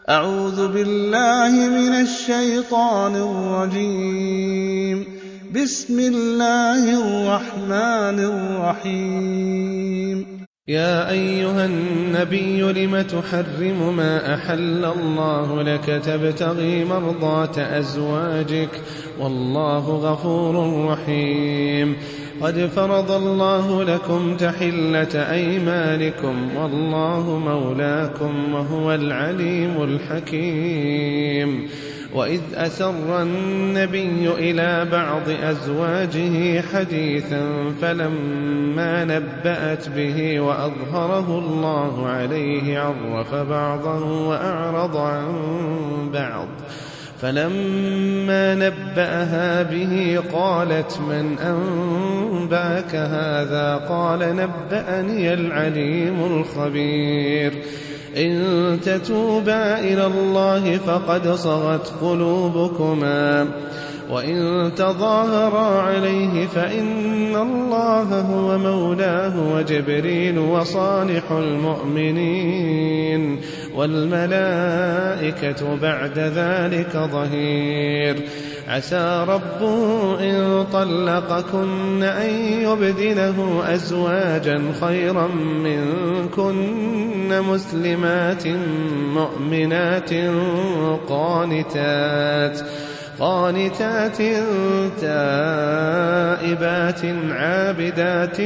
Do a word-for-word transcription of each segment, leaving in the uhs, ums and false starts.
أعوذ بالله من الشيطان الرجيم. بسم الله الرحمن الرحيم. يا أيها النبي لم تحرم ما أحل الله لك تبتغي مرضات أزواجك والله غفور رحيم. قد فرض الله لكم تحلة أيمانكم والله مولاكم وهو العليم الحكيم. وإذ أسر النبي إلى بعض أزواجه حديثا فلما نبأت به وأظهره الله عليه عرف بعضه وأعرض عن بعض فلما نبأها به قالت من أنبأك هذا؟ قال نبأني العليم الخبير. إن تتوبا إلى الله فقد صغت قلوبكما وإن تظاهرا عليه فإن الله هو مولاه وجبريل وصالح المؤمنين والملائكة بعد ذلك ظهير. عسى ربه إن طلقكن أن يبدله أزواجا خيرا منكن مسلمات مؤمنات قانتات قانتات تائبات عابدات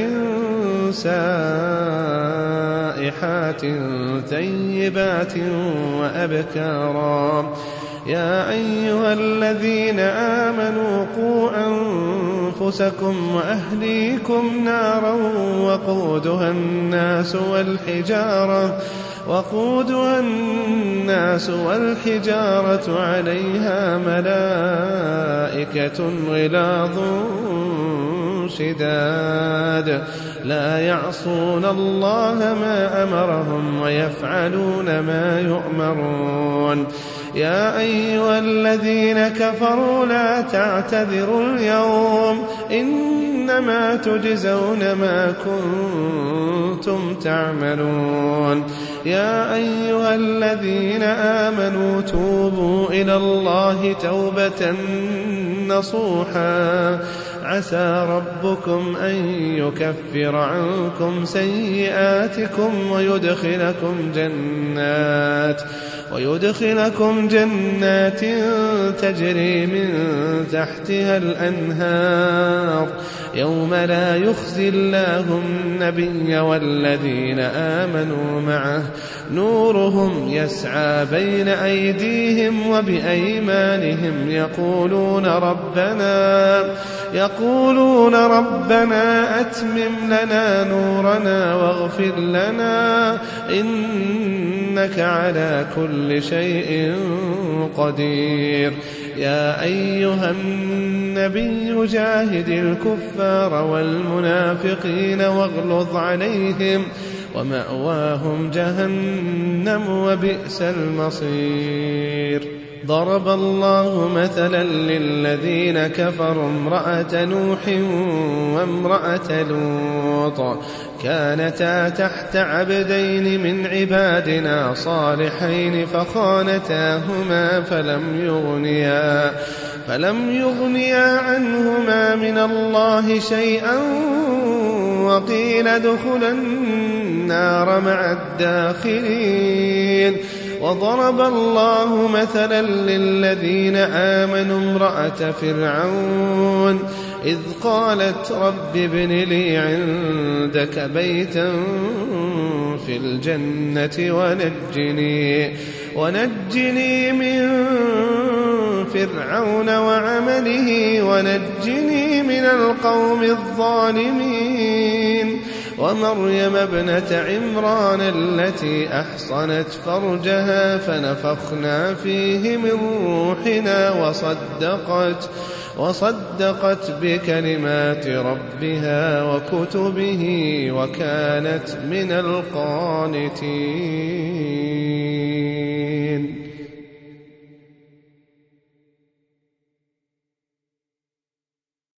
سائحات ثيبات وأبكارا. يا أيها الذين آمنوا قوا أنفسكم وأهليكم نارا وقودها الناس والحجارة وقودها الناس والحجارة عليها ملائكة غلاظ شداد لا يعصون الله ما أمرهم ويفعلون ما يؤمرون. يا أيها الذين كفروا لا تعتذروا اليوم إنما تجزون ما كنتم تعملون. يا أيها الذين آمنوا توبوا إلى الله توبة نصوحا عسى ربكم أن يكفر عنكم سيئاتكم ويدخلكم جنات ويدخلكم جنات تجري من تحتها الأنهار يوم لا يخزي الله النبي والذين آمنوا معه نورهم يسعى بين أيديهم وبأيمانهم يقولون ربنا يقولون ربنا أتمم لنا نورنا واغفر لنا إنك على كل شيء قدير. يا أيها النبي جاهد الكفار والمنافقين واغلظ عليهم ومأواهم جهنم وبئس المصير. ضرب الله مثلا للذين كفروا امرأة نوح وامرأة لوط كانتا تحت عبدين من عبادنا صالحين فخانتاهما فلم يغنيا فلم يغنيا عنهما من الله شيئا وقيل ادخلا النار مع الداخلين. وضرب الله مثلا للذين آمنوا امرأة فرعون إذ قالت رب ابن لي عندك بيتا في الجنة ونجني, ونجني من فرعون وعمله ونجني من القوم الظالمين. ومريم ابنة عمران التي أحصنت فرجها فنفخنا فيه من روحنا وصدقت, وصدقت بكلمات ربها وكتبه وكانت من القانتين.